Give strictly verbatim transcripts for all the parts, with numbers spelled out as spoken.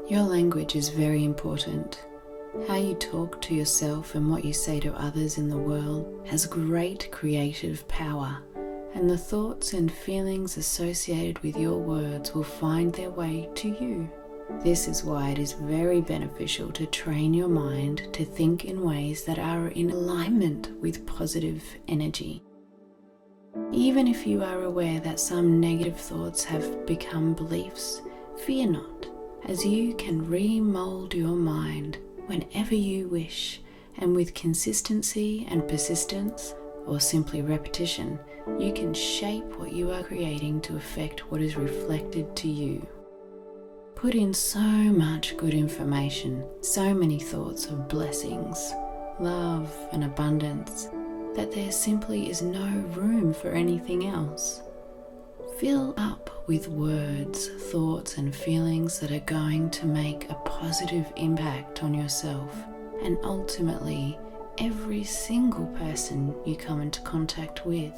Your language is very important. How you talk to yourself and what you say to others in the world has great creative power, and the thoughts and feelings associated with your words will find their way to you. This is why it is very beneficial to train your mind to think in ways that are in alignment with positive energy. Even if you are aware that some negative thoughts have become beliefs, fear not, as you can remold your mind whenever you wish, and with consistency and persistence, or simply repetition, you can shape what you are creating to affect what is reflected to you. Put in so much good information, so many thoughts of blessings, love and abundance, that there simply is no room for anything else. Fill up with words, thoughts and feelings that are going to make a positive impact on yourself and ultimately every single person you come into contact with.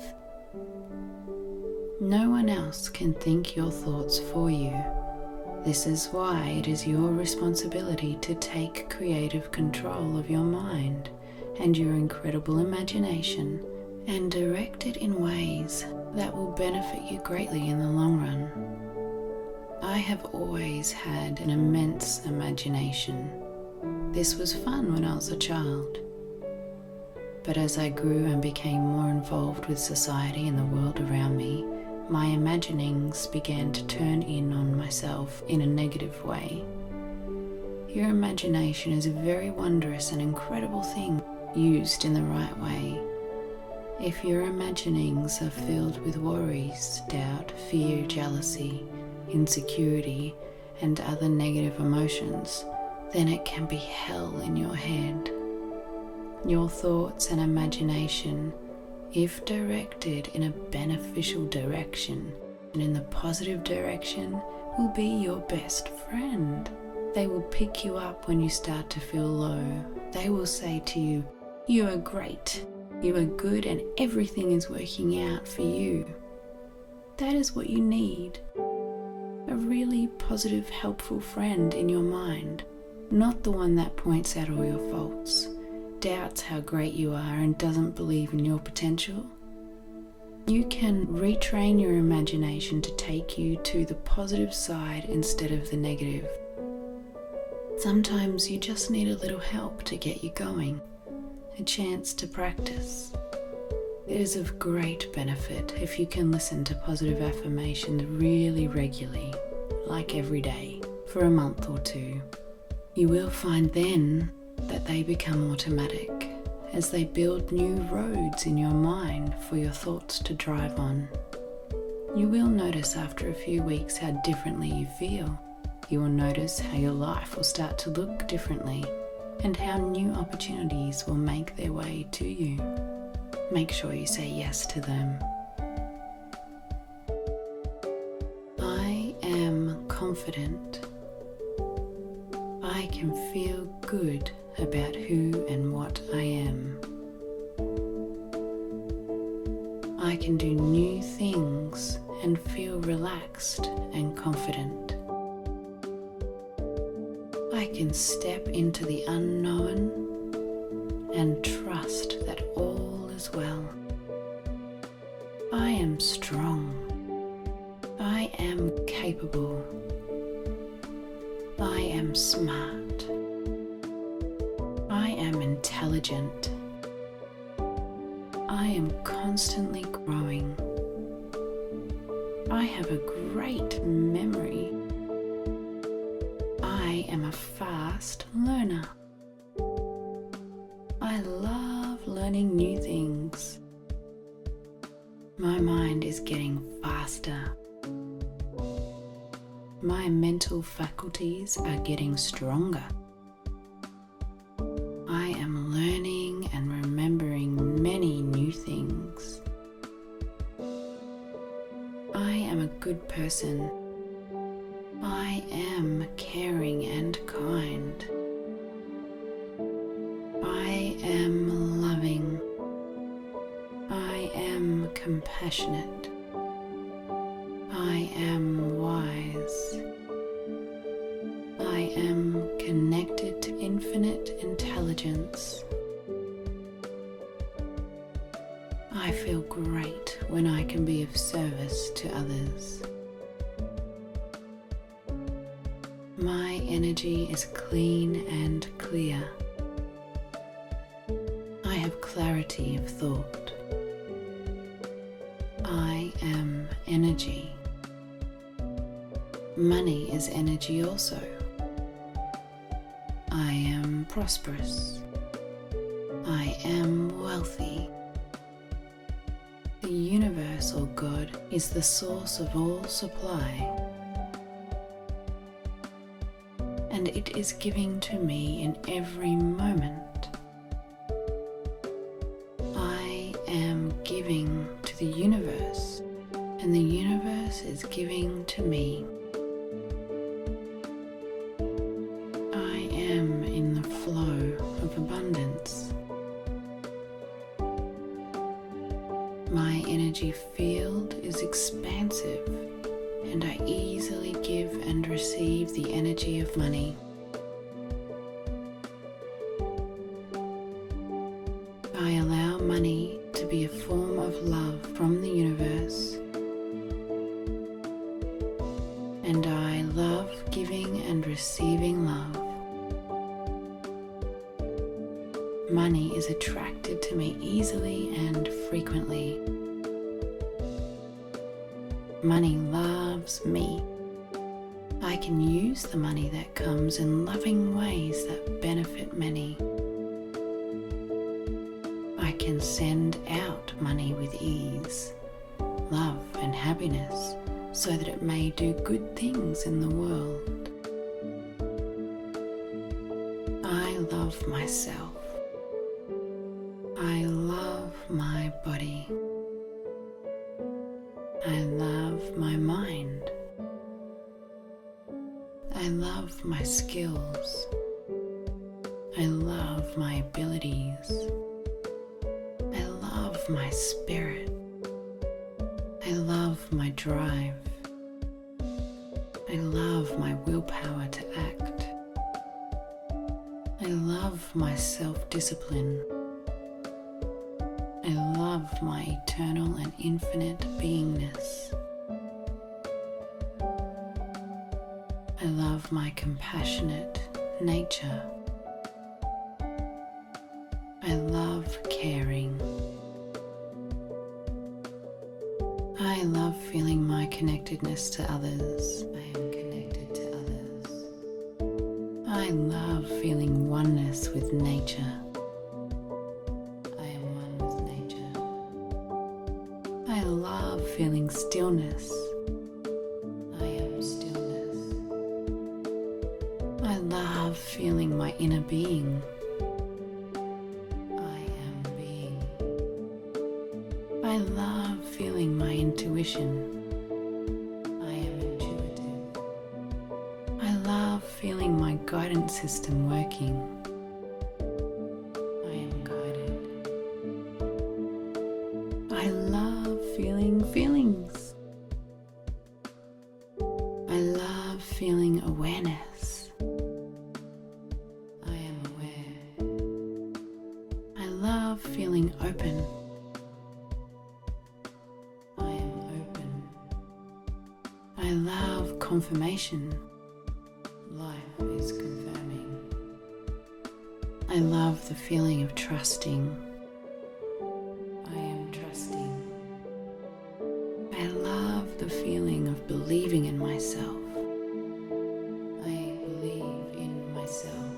No one else can think your thoughts for you. This is why it is your responsibility to take creative control of your mind and your incredible imagination and direct it in ways that will benefit you greatly in the long run. I have always had an immense imagination. This was fun when I was a child. But as I grew and became more involved with society and the world around me, my imaginings began to turn in on myself in a negative way. Your imagination is a very wondrous and incredible thing used in the right way. If your imaginings are filled with worries, doubt, fear, jealousy, insecurity, and other negative emotions, then it can be hell in your head. Your thoughts and imagination, if directed in a beneficial direction and in the positive direction, will be your best friend. They will pick you up when you start to feel low. They will say to you, "You are great, you are good, and everything is working out for you." That is what you need. A really positive, helpful friend in your mind, not the one that points out all your faults, doubts how great you are and doesn't believe in your potential. You can retrain your imagination to take you to the positive side instead of the negative. Sometimes you just need a little help to get you going, a chance to practice. It is of great benefit if you can listen to positive affirmations really regularly, like every day, for a month or two. You will find then that they become automatic as they build new roads in your mind for your thoughts to drive on. You will notice after a few weeks how differently you feel. You will notice how your life will start to look differently and how new opportunities will make their way to you. Make sure you say yes to them. I am confident. I can feel good about who and what I am. I can do new things and feel relaxed and confident. I can step into the unknown and trust that all is well. I am strong. I am capable. I am smart. I am intelligent. I am constantly growing. I have a great memory. I am a fast learner. I love learning new things. My mind is getting faster. My mental faculties are getting stronger. I am learning and remembering many new things. I am a good person. I am caring and kind. I am loving. I am compassionate. I am wise. I am connected to infinite intelligence. I feel great when I can be of service to others. My energy is clean and clear. I have clarity of thought. I am energy. Money is energy also. I am prosperous. I am wealthy. The universe or God is the source of all supply, and it is giving to me in every moment. I am giving to the universe, and the universe is giving to me. I am in the flow of abundance. My energy field is expansive, and I easily give and receive the energy of money. I allow money to be a form of love from the universe, and I love giving and receiving love. Money is attracted to me easily and frequently. Money loves me. I can use the money that comes in loving ways that benefit many. I can send out money with ease, love and happiness, so that it may do good things in the world. I love myself. I love my body. I love my mind. I love my skills. I love my abilities. I love my spirit. I love my drive. I love my willpower to act. I love my self-discipline. I love my eternal and infinite beingness. I love my compassionate nature. I love caring. I love feeling my connectedness to others. I am connected to others. I love feeling oneness with nature. I love feeling stillness. I am stillness. I love feeling my inner being. I am being. I love feeling my intuition. I am intuitive. I love feeling my guidance system working. I am guided. I love feeling feelings. I love feeling awareness. I am aware. I love feeling open. I am open. I love confirmation. Life is confirming. I love the feeling of trusting. I am trusting. I love the feeling of believing in myself. I believe in myself.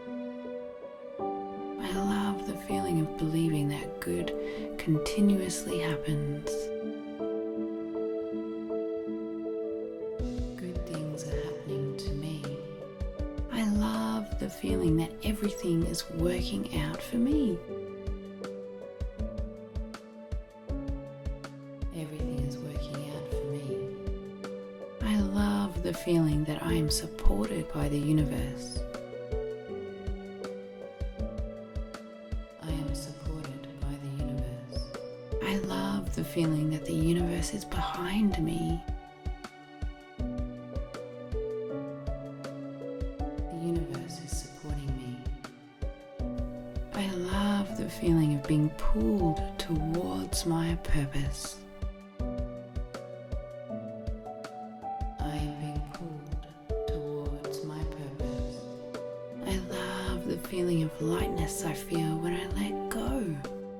I love the feeling of believing that good continuously happens. Good things are happening to me. I love the feeling that everything is working out for me. Everything is working out for me. I love the feeling that I am supported by the universe. I am supported by the universe. I love the feeling that the universe is behind me. the feeling of being pulled towards my purpose. I am being pulled towards my purpose. I love the feeling of lightness I feel when I let go.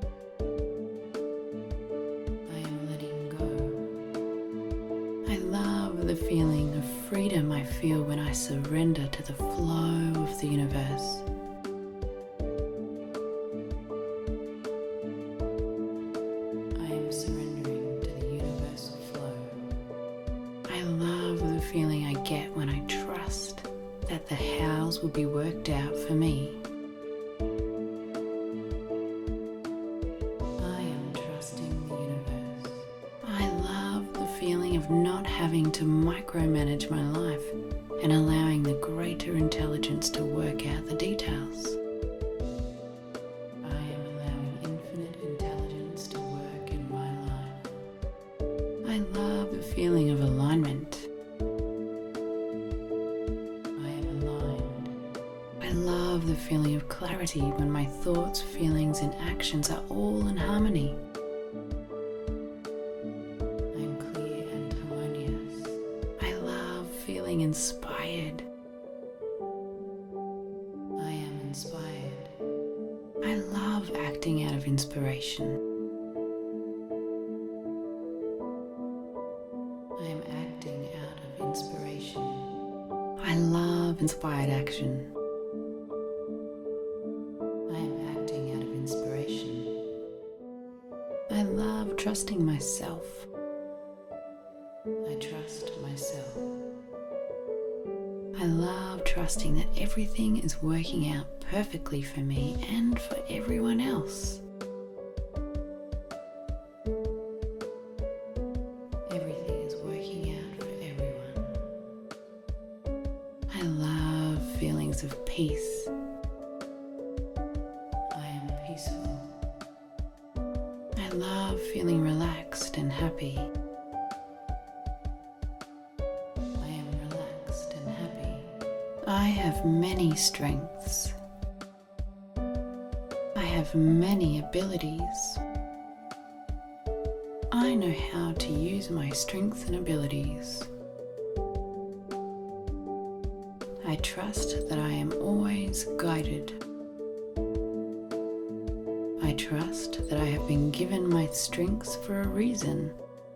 I am letting go. I love the feeling of freedom I feel when I surrender to the flow of the universe. Feeling I get when I trust that the hows will be worked out for me. I am trusting the universe. I love the feeling of not having to micromanage my life and allowing the greater intelligence to work out the details. I am allowing infinite intelligence to work in my life. I love the feeling of alignment. I love the feeling of clarity when my thoughts, feelings, and actions are all in harmony. I am clear and harmonious. I love feeling inspired. I am inspired. I love acting out of inspiration. I am acting out of inspiration. I love inspired action. I love trusting myself. I trust myself. I love trusting that everything is working out perfectly for me and for everyone else. Everything is working out for everyone. I love feelings of peace. I am peaceful. I love feeling relaxed and happy. I am relaxed and happy. I have many strengths. I have many abilities. I know how to use my strengths and abilities. I trust that I am always guided. I trust that I have been given my strengths for a reason.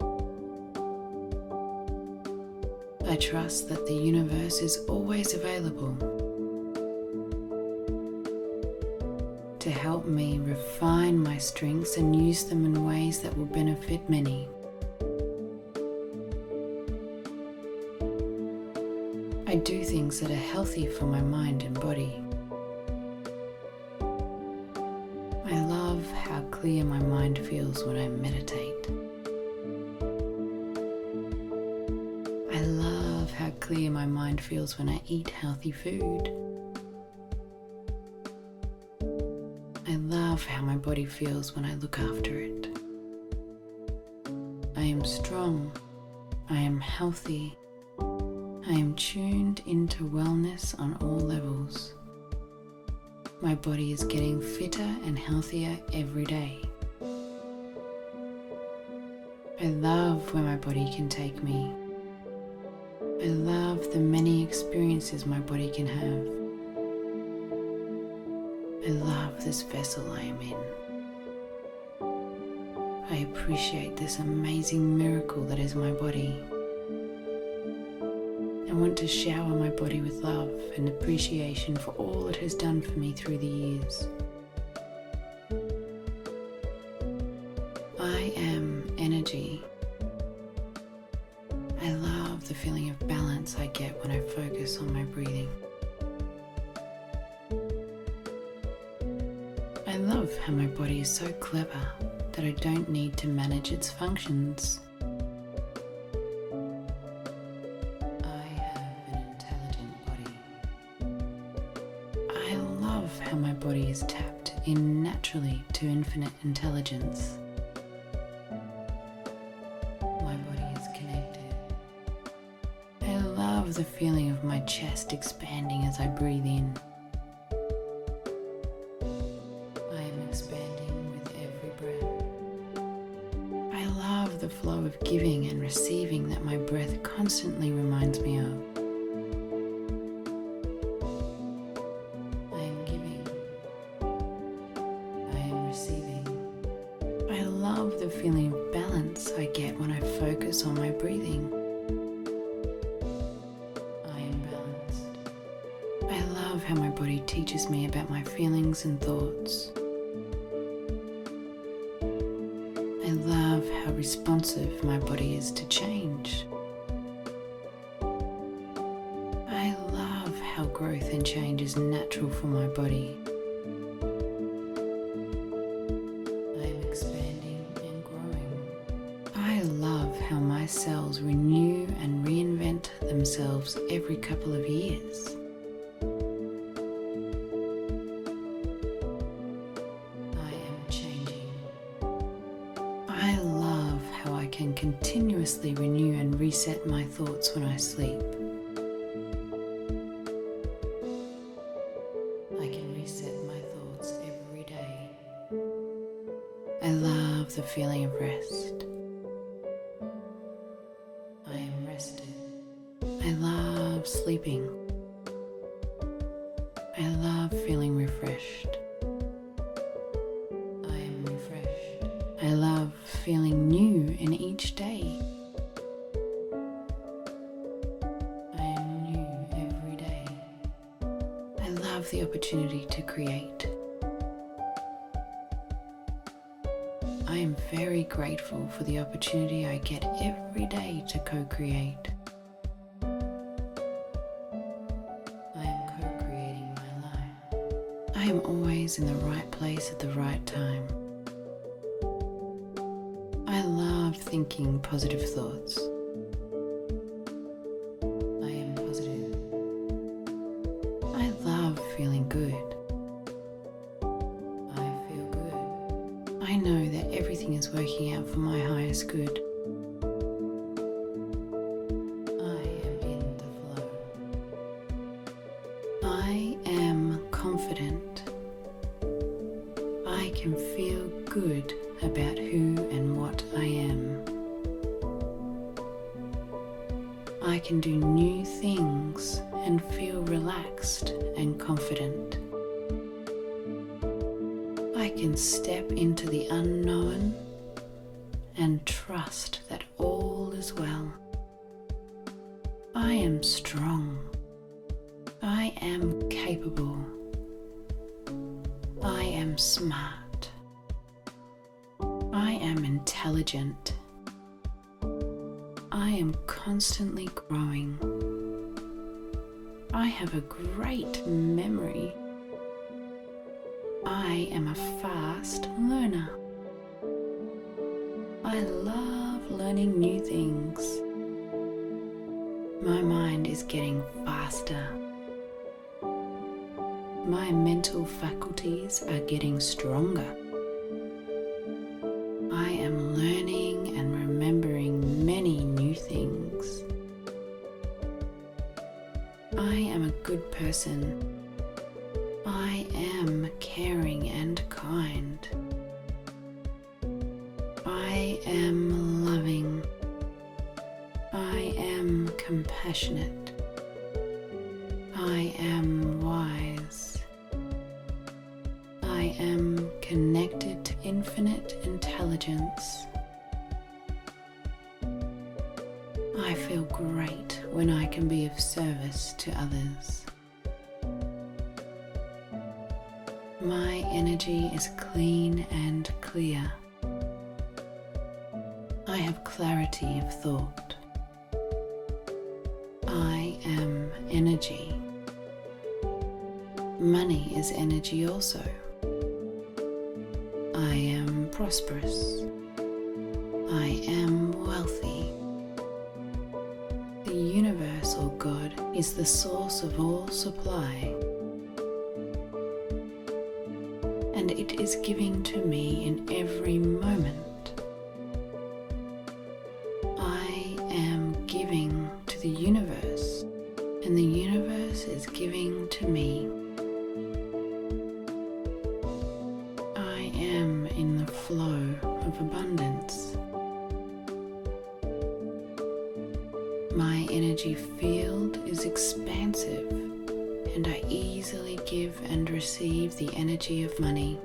I trust that the universe is always available to help me refine my strengths and use them in ways that will benefit many. I do things that are healthy for my mind and body. I love how clear my mind feels when I meditate. I love how clear my mind feels when I eat healthy food. I love how my body feels when I look after it. I am strong. I am healthy. I am tuned into wellness on all levels. My body is getting fitter and healthier every day. I love where my body can take me. I love the many experiences my body can have. I love this vessel I am in. I appreciate this amazing miracle that is my body. I want to shower my body with love and appreciation for all it has done for me through the years. I am energy. I love the feeling of balance I get when I focus on my breathing. I love how my body is so clever that I don't need to manage its functions. How my body is tapped in naturally to infinite intelligence. My body is connected. I love the feeling of my chest expanding as I breathe in. I am expanding. of giving and receiving that my breath constantly reminds me of. I am giving. I am receiving. I love the feeling of balance I get when I focus on my breathing. I am balanced. I love how my body teaches me about my feelings and thoughts. I love how responsive my body is to change. I love how growth and change is natural for my body. I am expanding and growing. I love how my cells renew and reinvent themselves every couple of years. I love how I can continuously renew and reset my thoughts when I sleep. I can reset my thoughts every day. I love the feeling of rest. I am rested. I love sleeping. I love feeling refreshed. I love feeling new in each day. I am new every day. I love the opportunity to create. I am very grateful for the opportunity I get every day to co-create. I am co-creating my life. I am always in the right place at the right time. I love thinking positive thoughts. I am positive. I love feeling good. I feel good. I know that everything is working out for my highest good. I am in the flow. I am confident. I can feel good about who and what I am. I can do new things and feel relaxed and confident. I can step into the unknown and trust that all is well. I am strong. I am capable. I am smart. I am intelligent. I am constantly growing. I have a great memory. I am a fast learner. I love learning new things. My mind is getting faster. My mental faculties are getting stronger. I am learning and remembering many new things. I am a good person. I am caring and kind. I am loving. I am compassionate. I am wise. I am connected to infinite intelligence. I feel great when I can be of service to others. My energy is clean and clear. I have clarity of thought. I am energy. Money is energy also. I am prosperous. I am wealthy. The universe or God is the source of all supply, and it is giving to me in every moment. I am giving to the universe, and the universe is giving to me. I am in the flow of abundance. My energy field is expansive, and I easily give and receive the energy of money.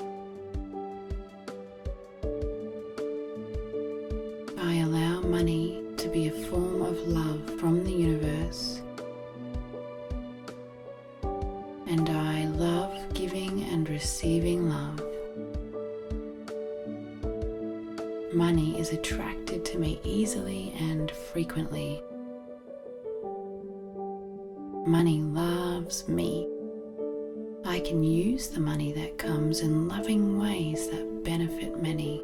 I allow money to be a form of love from the universe, and I love giving and receiving love. Money is attracted to me easily and frequently. Money loves me. I can use the money that comes in loving ways that benefit many.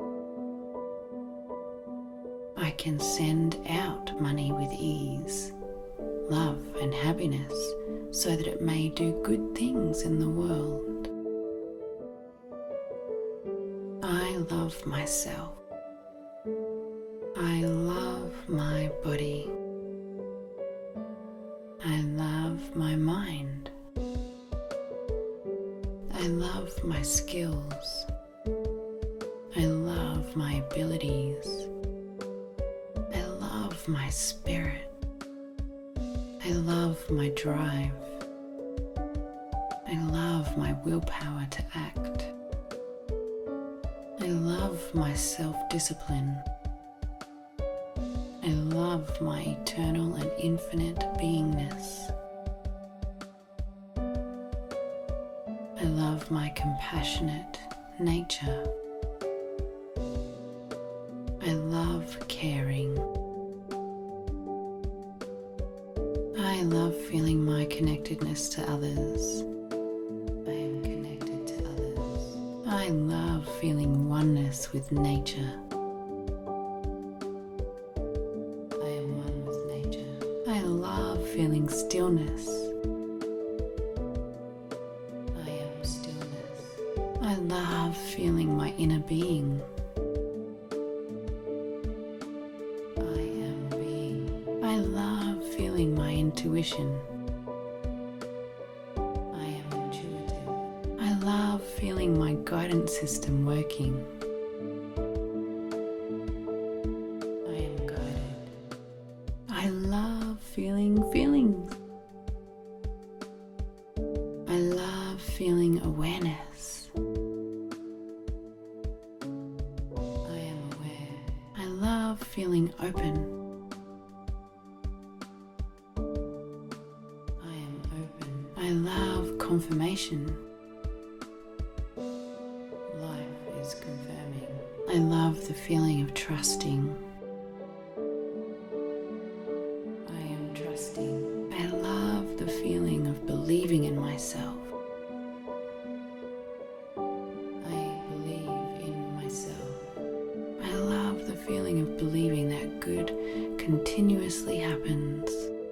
I can send out money with ease, love and happiness, so that it may do good things in the world. I love myself. I love my body. I love my mind. I love my skills. I love my abilities. I love my spirit. I love my drive. I love my willpower to act. I love my self-discipline. I love my eternal and infinite beingness. I love my compassionate nature. I love caring. I love feeling my connectedness to others. I am connected to others. I love feeling oneness with nature. I love feeling stillness. I am stillness. I love feeling my inner being. I am being. I love feeling my intuition. I am intuitive. I love feeling my guidance system working. I am guided. I love feeling feelings. I love feeling awareness. I am aware. I love feeling open. I am open. I love confirmation. Life is confirming. I love the feeling of trusting. I love the feeling of believing in myself. I believe in myself. I love the feeling of believing that good continuously happens.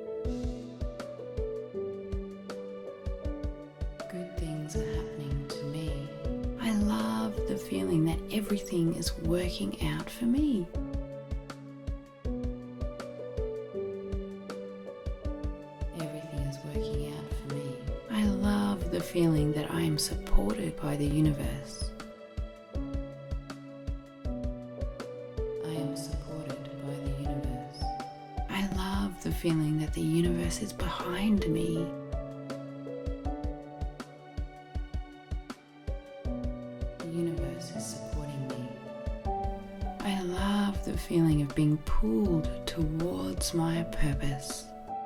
Good things are happening to me. I love the feeling that everything is working out for me. Working out for me. I love the feeling that I am supported by the universe. I am supported by the universe. I love the feeling that the universe is behind me. The universe is supporting me. I love the feeling of being pulled towards my purpose.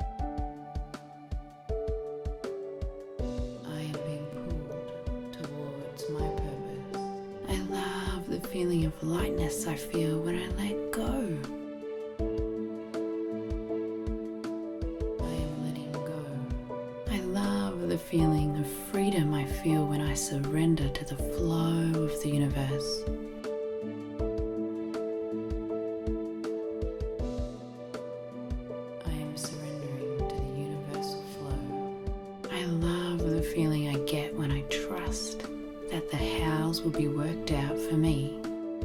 My purpose. I love the feeling of lightness I feel when I let go. I am letting go. I love the feeling of freedom I feel when I surrender to the flow of the universe. I am surrendering to the universal flow. I love the feeling I get when I trust that the hows will be worked out for me.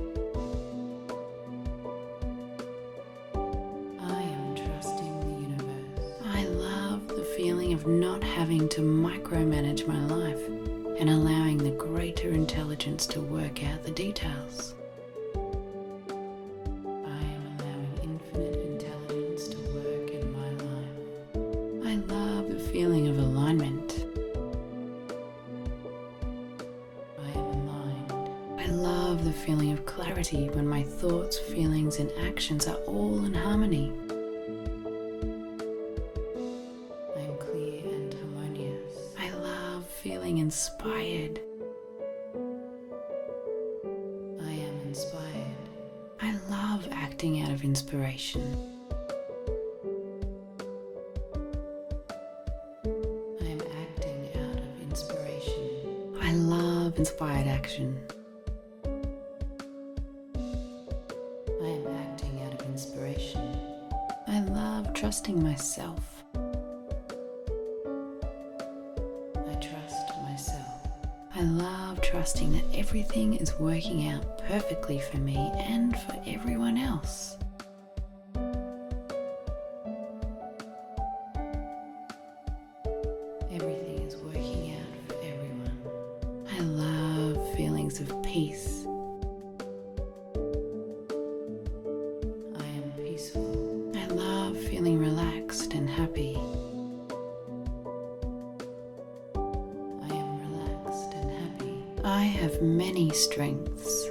I am trusting the universe. I love the feeling of not having to micromanage my life and allowing the greater intelligence to work out the details. I am allowing infinite intelligence to work in feeling of clarity when my thoughts, feelings, and actions are all in harmony. I am clear and harmonious. I love feeling inspired. I am inspired. I love acting out of inspiration. I am acting out of inspiration. I love inspired action. I am acting out of inspiration. I love trusting myself. I trust myself. I love trusting that everything is working out perfectly for me and for everyone else. Everything is working out for everyone. I love feelings of peace. I am peaceful. I love feeling relaxed and happy. I am relaxed and happy. I have many strengths.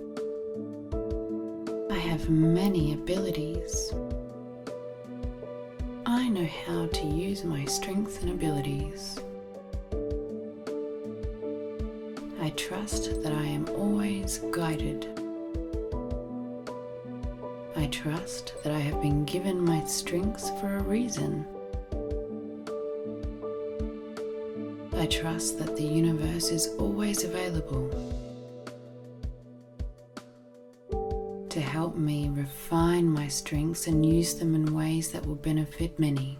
I have many abilities. I know how to use my strengths and abilities. I trust that I am always guided. I trust that I have been given my strengths for a reason. I trust that the universe is always available to help me refine my strengths and use them in ways that will benefit many.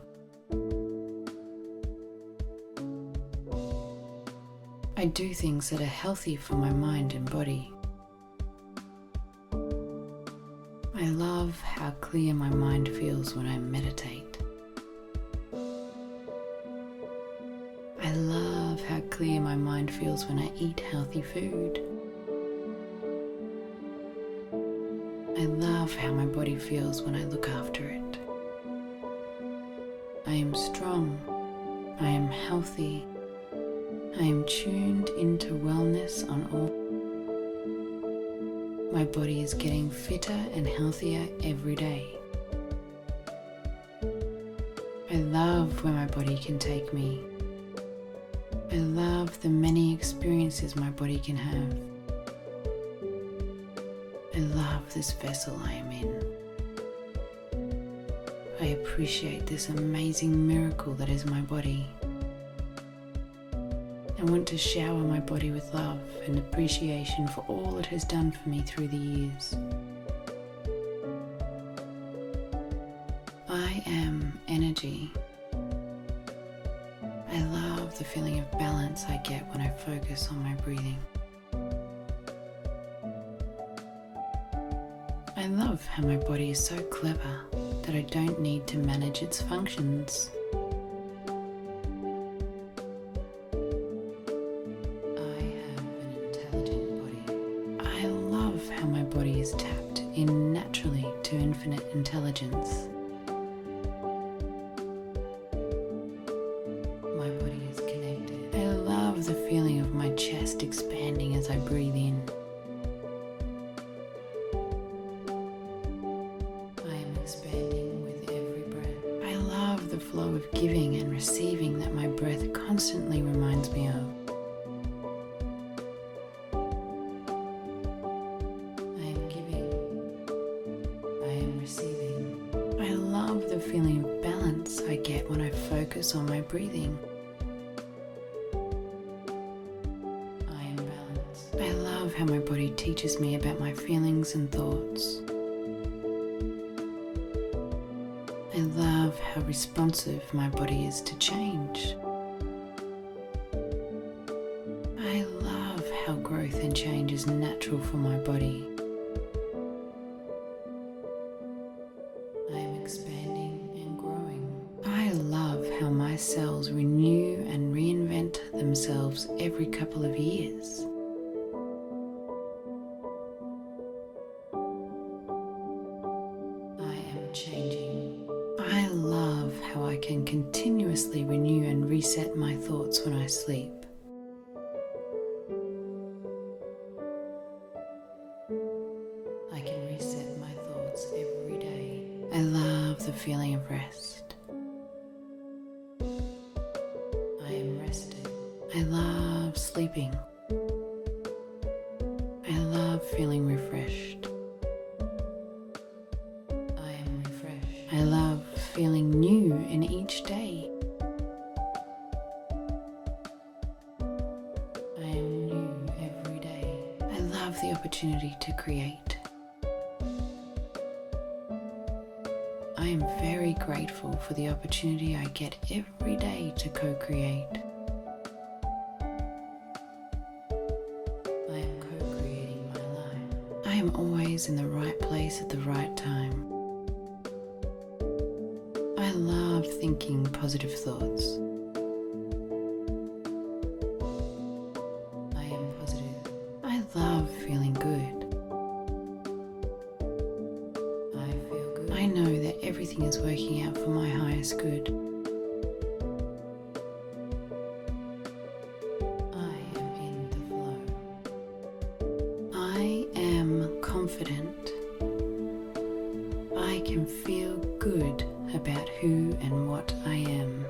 I do things that are healthy for my mind and body. I love how clear my mind feels when I meditate. I love how clear my mind feels when I eat healthy food. I love how my body feels when I look after it. I am strong. I am healthy. I am tuned into wellness on all. My body is getting fitter and healthier every day. I love where my body can take me. I love the many experiences my body can have. I love this vessel I am in. I appreciate this amazing miracle that is my body. I want to shower my body with love and appreciation for all it has done for me through the years. I am energy. I love the feeling of balance I get when I focus on my breathing. I love how my body is so clever that I don't need to manage its functions. I have an intelligent body. I love how my body is tapped in naturally to infinite intelligence. My body is connected. I love the feeling of my chest expanding as I breathe in. Expanding with every breath. I love the flow of giving and receiving that my breath constantly reminds me of. I am giving. I am receiving. I love the feeling of balance I get when I focus on my breathing. I am balanced. I love how my body teaches me about my feelings and thoughts. I love how responsive my body is to change. I love how growth and change is natural for my body. I am expanding and growing. I love how my cells renew and reinvent themselves every couple of years. I am changing. I love how I can continuously renew and reset my thoughts when I sleep. I love sleeping. I love feeling refreshed. I am refreshed. I love feeling new in each day. I am new every day. I love the opportunity to create. I am very grateful for the opportunity I get every day to co-create. I am co-creating my life. I am always in the right place at the right time. I love thinking positive thoughts. I am positive. I love feeling good. I know that everything is working out for my highest good. I am in the flow. I am confident. I can feel good about who and what I am.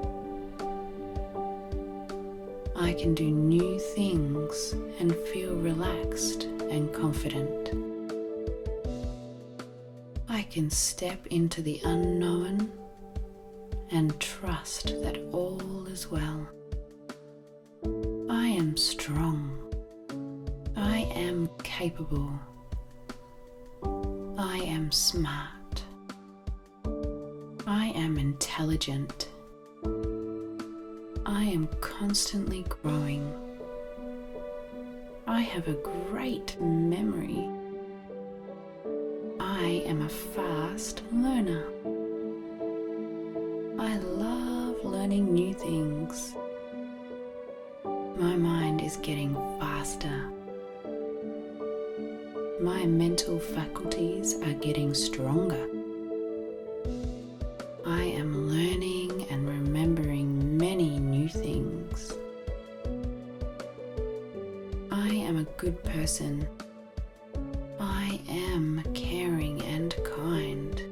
I can do new things and feel relaxed and confident. I can step into the unknown and trust that all is well. I am strong. I am capable. I am smart. I am intelligent. I am constantly growing. I have a great memory. I am a fast learner. I love learning new things. My mind is getting faster. My mental faculties are getting stronger. I am learning and remembering many new things. I am a good person. I am caring and kind.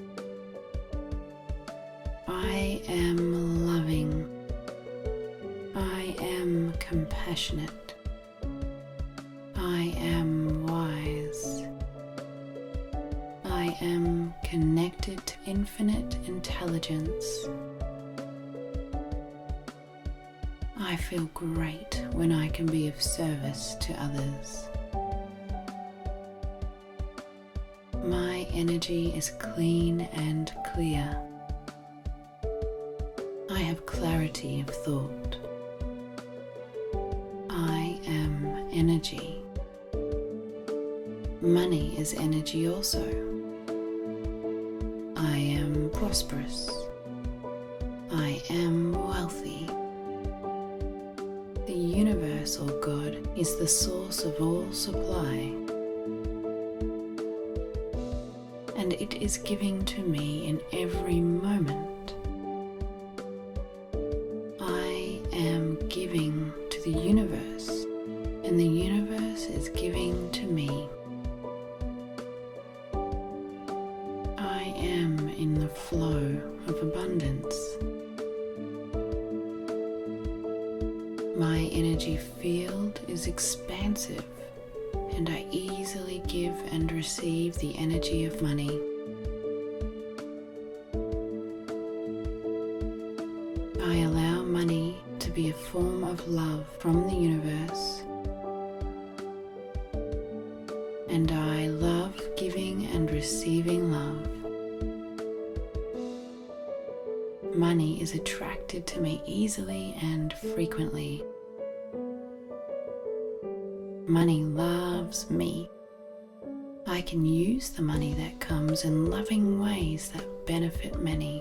I am loving. I am compassionate. I am wise. I am connected to infinite intelligence. I feel great when I can be of service to others. My energy is clean and clear. I have clarity of thought. I am energy. Money is energy also. I am prosperous. I am wealthy. The universe or God is the source of all supply. And it is giving to me in every moment. I am giving to the universe, and the universe is giving to me. I am in the flow of abundance. My energy field is expansive, and I easily give and receive the energy of money. I allow money to be a form of love from the universe, and I love giving and receiving love. Money is attracted to me easily and frequently. Money loves me. I can use the money that comes in loving ways that benefit many.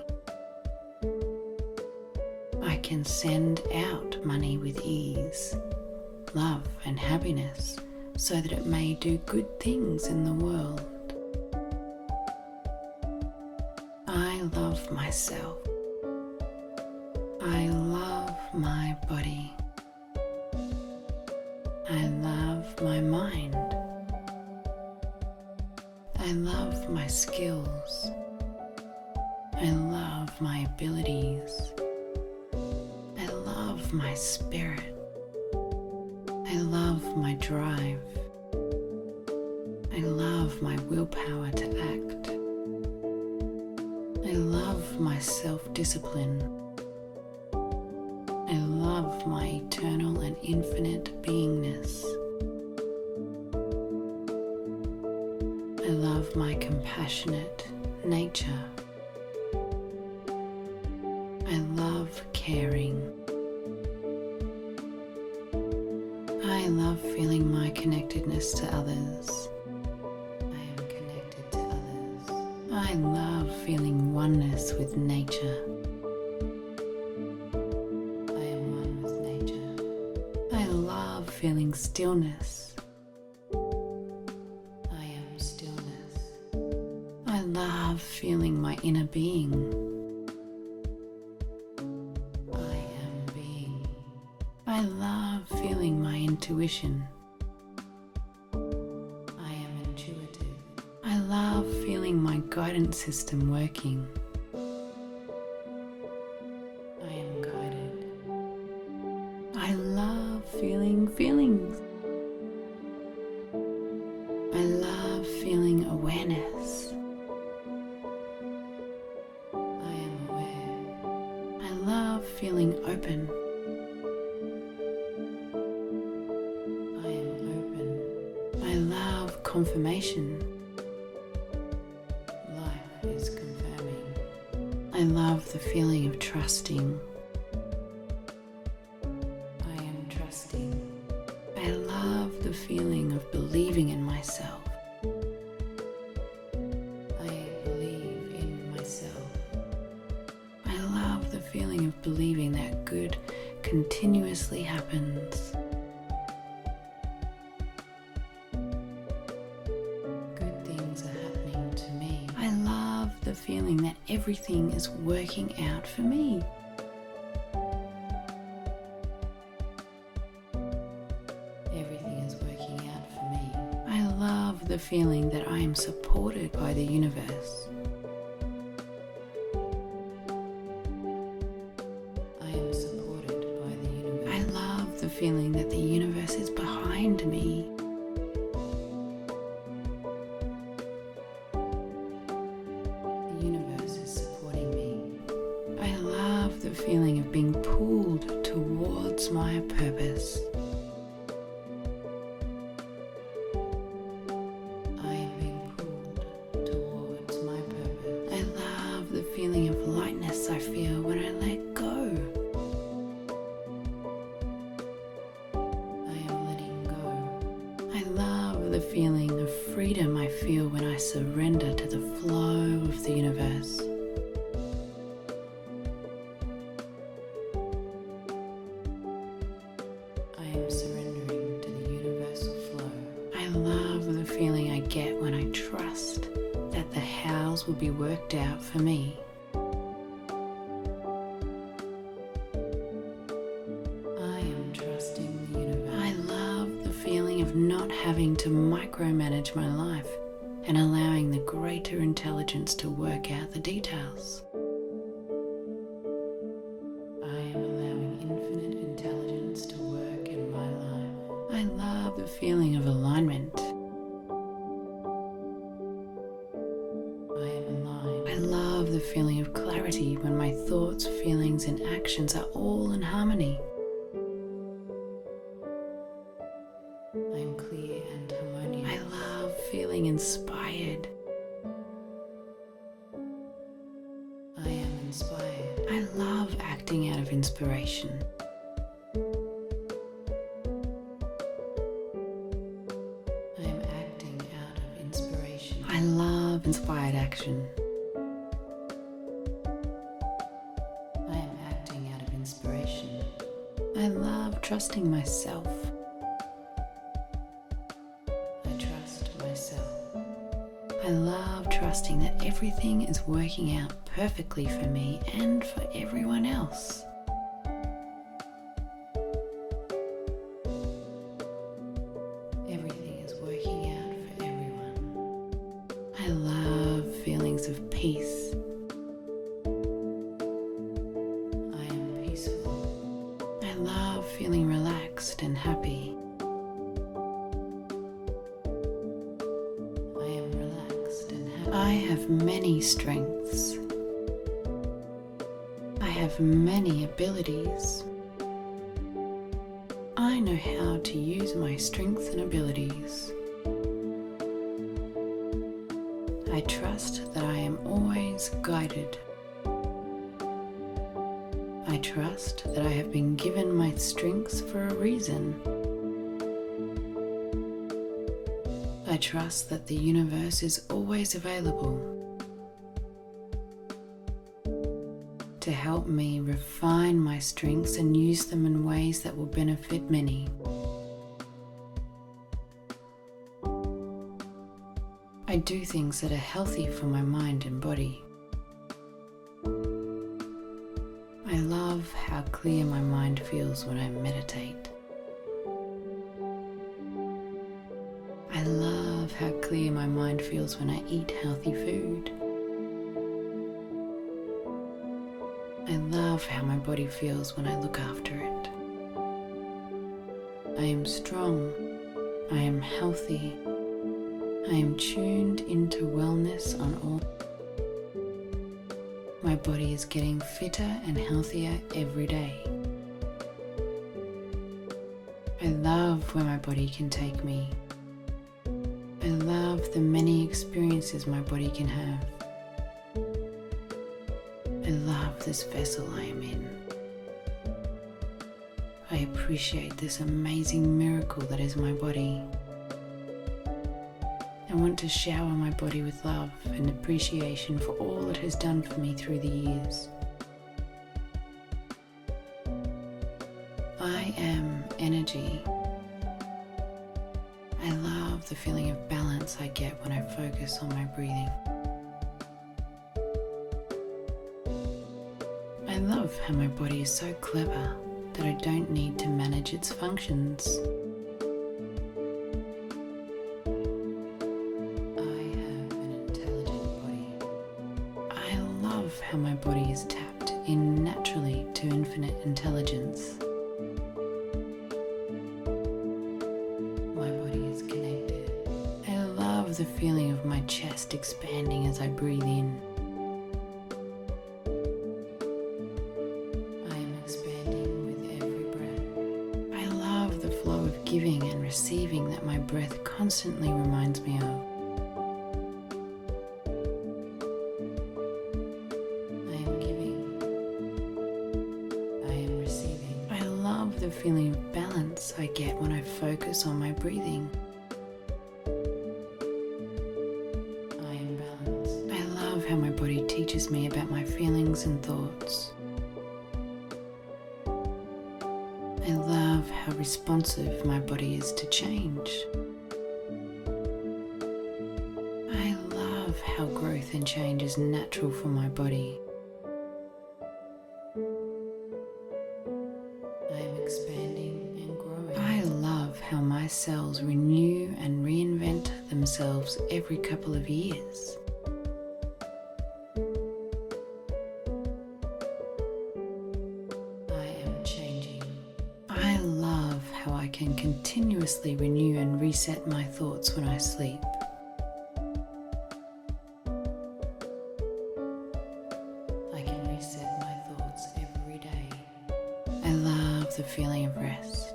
I can send out money with ease, love and happiness so that it may do good things in the world. I love myself. I love my body. I love my mind. I love my skills. I love my abilities. I love my spirit. I love my drive. I love my willpower to act. I love my self-discipline. I love my eternal and infinite beingness. I love my compassionate nature. I love caring. I love feeling my connectedness to others. I am connected to others. I love feeling oneness with nature. I am one with nature. I love feeling stillness. I am stillness. I love feeling my inner being. I love feeling my intuition. I am intuitive. I love feeling my guidance system working. I am guided. I love feeling feelings. I love feeling awareness. I am aware. I love feeling open. Confirmation. Life is confirming. I love the feeling of trusting. I am trusting. I love the feeling of believing in myself. I believe in myself. I love the feeling of believing that good continuously happens. The feeling that everything is working out for me. Everything is working out for me. I love the feeling that I am supported by the universe. I am supported by the universe. I love the feeling that the universe is behind me. The feeling of being pulled towards my purpose. I am being pulled towards my purpose. I love the feeling of lightness I feel when I let go. I am letting go. I love the feeling of freedom I feel when I surrender to the flow of the universe. Surrendering to the universal flow. I love the feeling I get when I trust that the hows will be worked out for me. I am trusting the universe. I love the feeling of not having to micromanage my life and allowing the greater intelligence to work out the details. I love the feeling of alignment. I am aligned. I love the feeling of clarity when my thoughts, feelings, and actions are all in harmony. I am clear and harmonious. I love feeling inspired. I am inspired. I love acting out of inspiration. I love inspired action. I am acting out of inspiration. I love trusting myself. I trust myself. I love trusting that everything is working out perfectly for me and for everyone else. Everything is working out for everyone. I love feelings of peace. I am peaceful. I love feeling relaxed and happy. I have many strengths. I have many abilities. I know how to use my strengths and abilities. I trust that I am always guided. I trust that I have been given my strengths for a reason. I trust that the universe is always available to help me refine my strengths and use them in ways that will benefit many. I do things that are healthy for my mind and body. I love how clear my mind feels when I meditate. I love how clear my mind feels when I eat healthy food. I love how my body feels when I look after it. I am strong. I am healthy. I am tuned into wellness on all. My body is getting fitter and healthier every day. I love where my body can take me. I love the many experiences my body can have. I love this vessel I am in. I appreciate this amazing miracle that is my body. I want to shower my body with love and appreciation for all it has done for me through the years. I am energy. I love the feeling of balance I get when I focus on my breathing. I love how my body is so clever that I don't need to manage its functions. How my body is tapped in naturally to infinite intelligence. My body is connected. I love the feeling of my chest expanding as I breathe in. I am expanding with every breath. I love the flow of giving and receiving that my breath constantly reminds me of. The feeling of balance I get when I focus on my breathing. I am balanced. I love how my body teaches me about my feelings and thoughts. I love how responsive my body is to change. I love how growth and change is natural for my body. Expanding and growing. I love how my cells renew and reinvent themselves every couple of years. I am changing. I love how I can continuously renew and reset my thoughts when I sleep. I can reset my thoughts every day. I love the feeling of rest.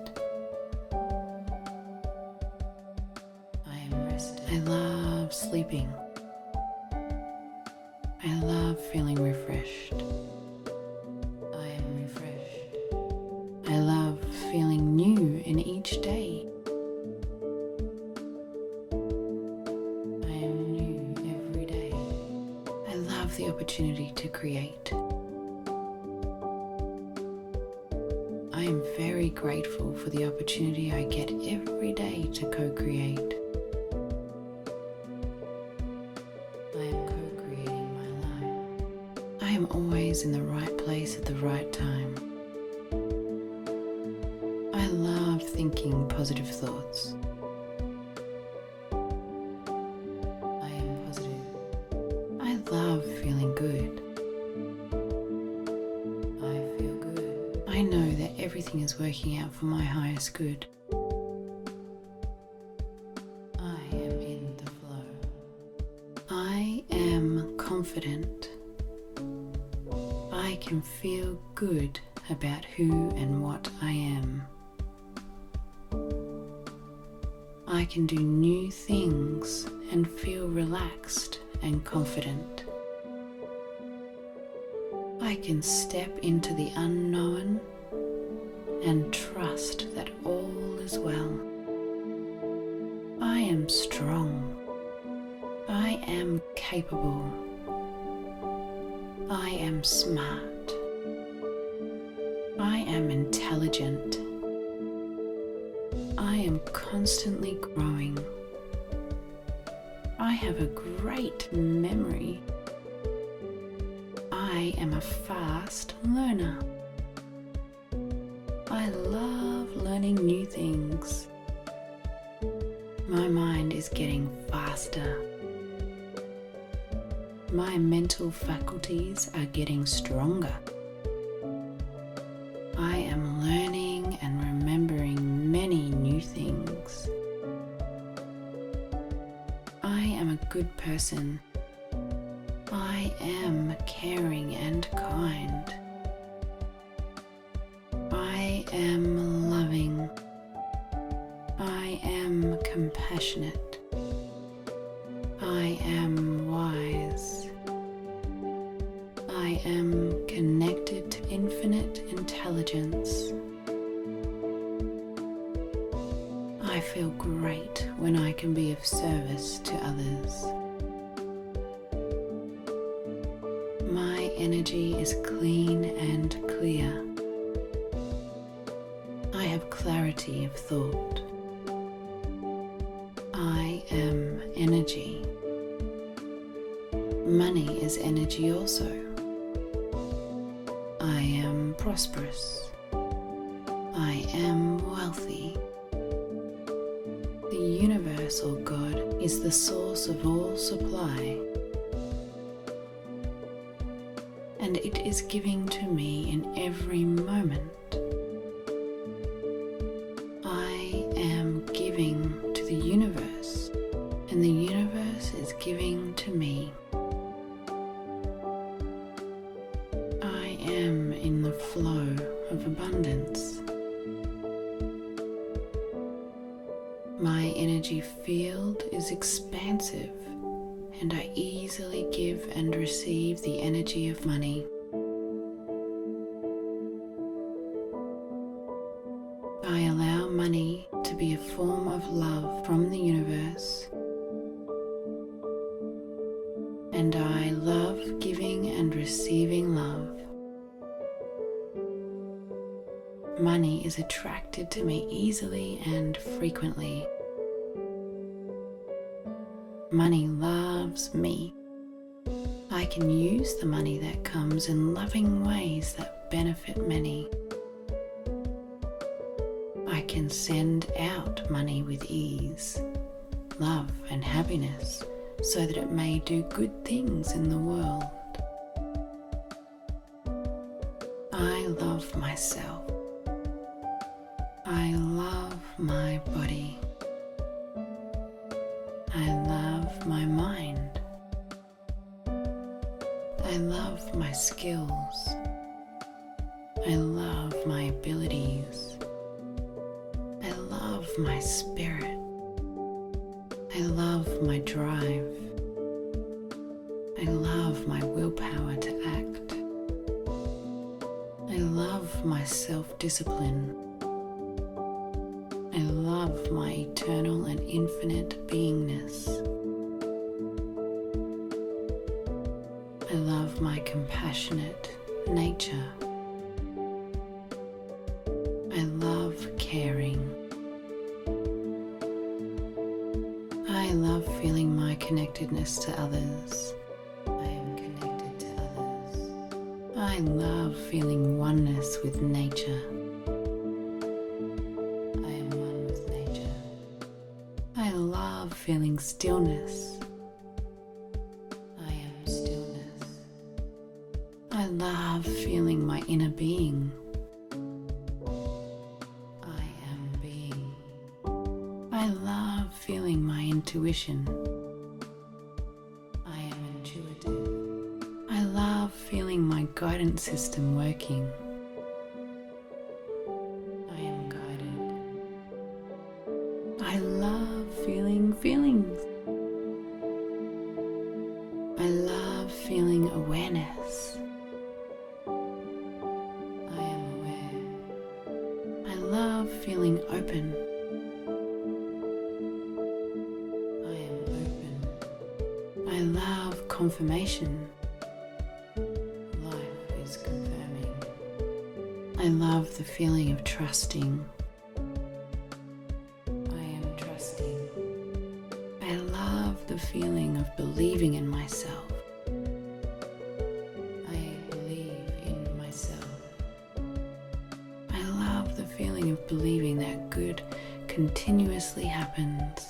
I am rested. I love sleeping. I love feeling refreshed. I am refreshed. I love feeling new in each day. I am new every day. I love the opportunity to create. I am very grateful for the opportunity I get every day to co-create. I am co-creating my life. I am always in the right place at the right time. I love thinking positive thoughts. I am positive. I love feeling good. I know that everything is working out for my highest good. I am in the flow. I am confident. I can feel good about who and what I am. I can do new things and feel relaxed and confident. I can step into the unknown and trust that all is well. I am strong. I am capable. I am smart. I am intelligent. I am constantly growing. I have a great memory. I am a fast learner. I love learning new things. My mind is getting faster. My mental faculties are getting stronger. I am learning and remembering many new things. I am a good person. I am caring and kind. I am loving. I am compassionate. I am wise. I am connected to infinite intelligence. I feel great when I can be of service to others. My energy is clean and clear. I have clarity of thought. I am energy. Money is energy also. I am prosperous. I am wealthy. The universe or God is the source of all supply, and it is giving to me in every moment. I am giving to the universe, and the universe is giving to me. I am in the flow of abundance. My energy field is expansive, and I easily give and receive the energy of money. I allow money to be a form of love from the universe, and I love giving and receiving love. Money is attracted to me easily and frequently. Money loves me. I can use the money that comes in loving ways that benefit many. I can send out money with ease, love and happiness, so that it may do good things in the world. I love myself. I love my body. I love my mind. I love my skills. I love my abilities. I love my spirit. I love my drive. I love my willpower to act. I love my self-discipline. I love my eternal and infinite beingness. I love my compassionate nature. I love caring. I love feeling my connectedness to others. I am connected to others. I love feeling oneness with nature. Feeling stillness. I am stillness. I love feeling my inner being. I am being. I love feeling my intuition. I am intuitive. guidance system working. I am guided. I love feeling feelings. I love feeling awareness. I am aware. I love feeling open. I am open. I love confirmation. Life is confirming. I love the feeling of trusting. I am trusting. I love the feeling of believing in myself. I believe in myself. I love the feeling of believing that good continuously happens.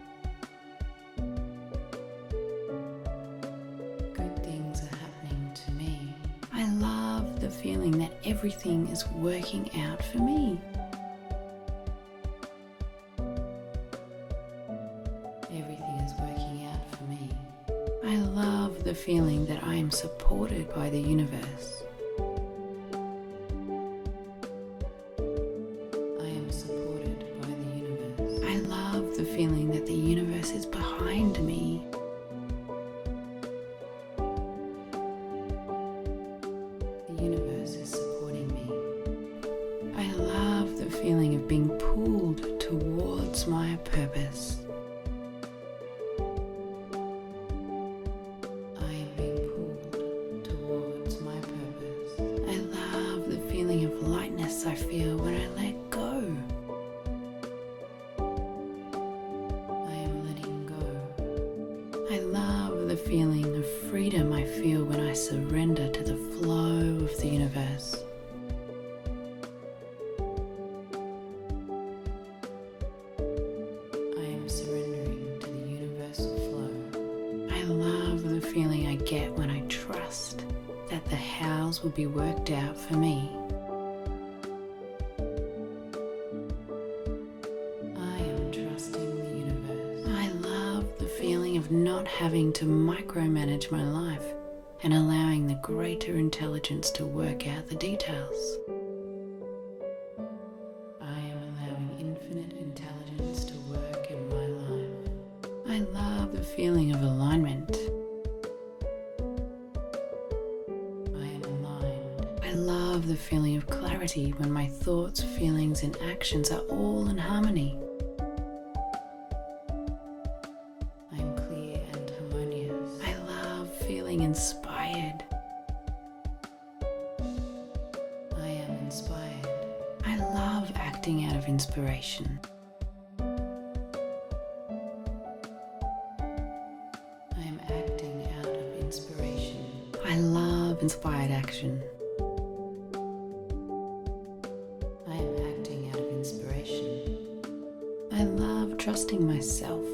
Good things are happening to me. I love the feeling that everything is working out for me. Everything is working out for me. I love the feeling that I am supported by the universe. I am supported by the universe. I love the feeling that the universe is behind me. The universe is supporting me. I love the feeling of being pulled towards my purpose. Of lightness I feel when I let go. I am letting go. I love the feeling of freedom I feel when I surrender to the flow of the universe. I am surrendering to the universal flow. I love the feeling I get when I trust that the hows will be worked out for me. Of not having to micromanage my life and allowing the greater intelligence to work out the details. I am allowing infinite intelligence to work in my life. I love the feeling of alignment. I am aligned. I love the feeling of clarity when my thoughts, feelings, and actions are all in harmony. Inspired. I am inspired. I love acting out of inspiration. I am acting out of inspiration. I love inspired action. I am acting out of inspiration. I love trusting myself.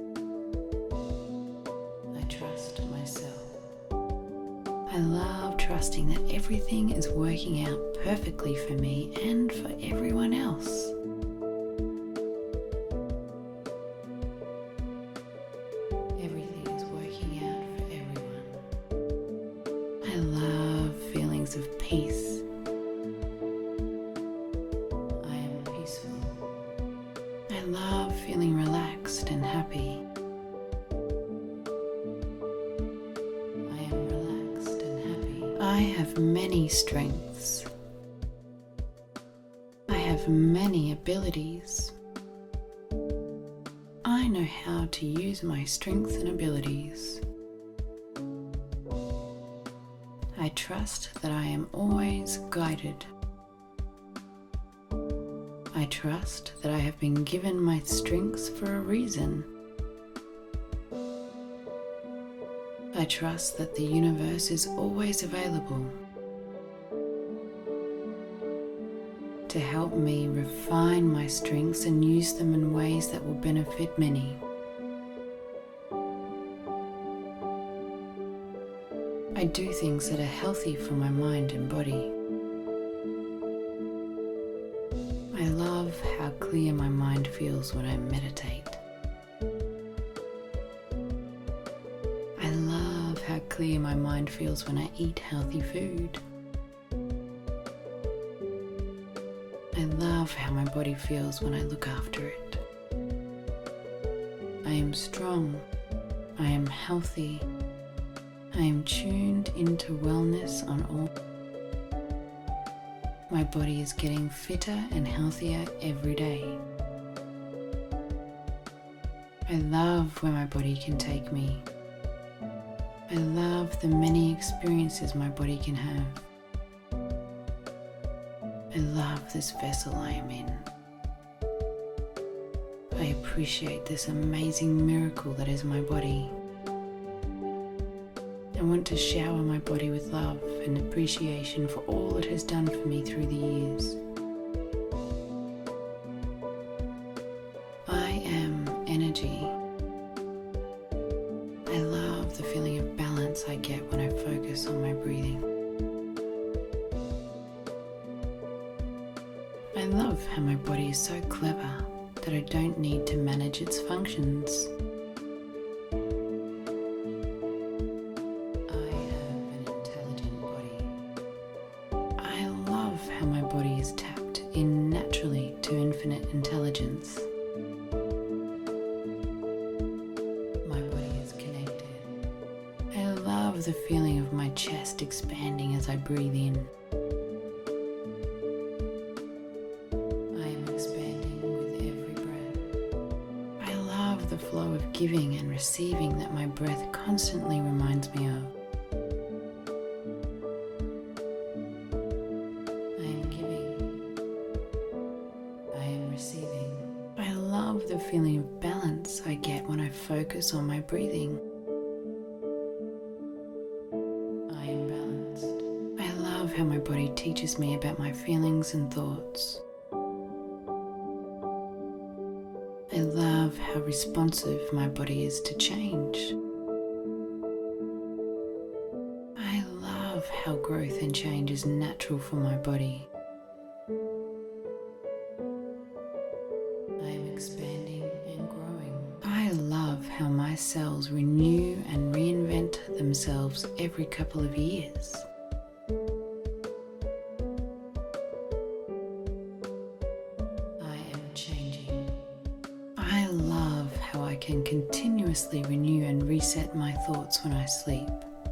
I trust myself. I love trusting that everything is working out perfectly for me and for everyone else. Everything is working out for everyone. I love feelings of peace. I am peaceful. I love feeling relaxed and happy. I have many strengths. I have many abilities. I know how to use my strengths and abilities. I trust that I am always guided. I trust that I have been given my strengths for a reason. I trust that the universe is always available to help me refine my strengths and use them in ways that will benefit many. I do things that are healthy for my mind and body. I love how clear my mind feels when I meditate. I love how clear my mind feels when I eat healthy food. love how my body feels when I look after it. I am strong. I am healthy. I am tuned into wellness on all. My body is getting fitter and healthier every day. I love where my body can take me. I love the many experiences my body can have. I love this vessel I am in. I appreciate this amazing miracle that is my body. I want to shower my body with love and appreciation for all it has done for me through the years. I am energy. I love the feeling of balance I get when I focus on my breathing. I love how my body is so clever that I don't need to manage its functions. I have an intelligent body. I love how my body is tapped in naturally to infinite intelligence. My body is connected. I love the feeling of my chest expanding as I breathe in. The flow of giving and receiving that my breath constantly reminds me of. I am giving. I am receiving. I love the feeling of balance I get when I focus on my breathing. I am balanced. I love how my body teaches me about my feelings and thoughts. I love how responsive my body is to change. I love how growth and change is natural for my body. I am expanding and growing. I love how my cells renew and reinvent themselves every couple of years. I love how I can continuously renew and reset my thoughts when I sleep.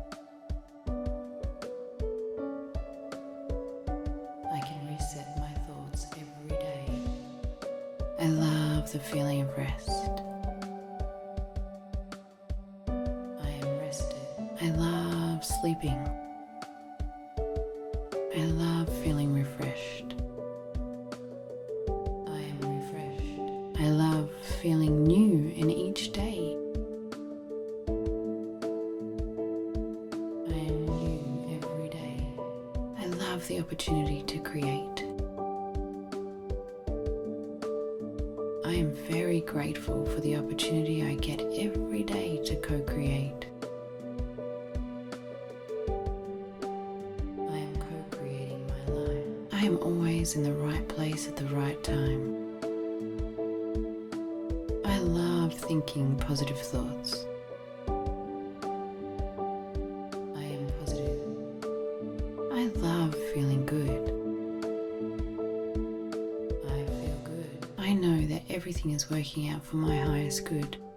I can reset my thoughts every day. I love the feeling of rest. I am rested. I love sleeping. I love feeling refreshed. I love feeling new in each day. I am new every day. I love the opportunity to create. I am very grateful for the opportunity I get every day to co-create. I am co-creating my life. I am always in the right place at the right time. I love thinking positive thoughts. I am positive. I love feeling good. I feel good. I know that everything is working out for my highest good.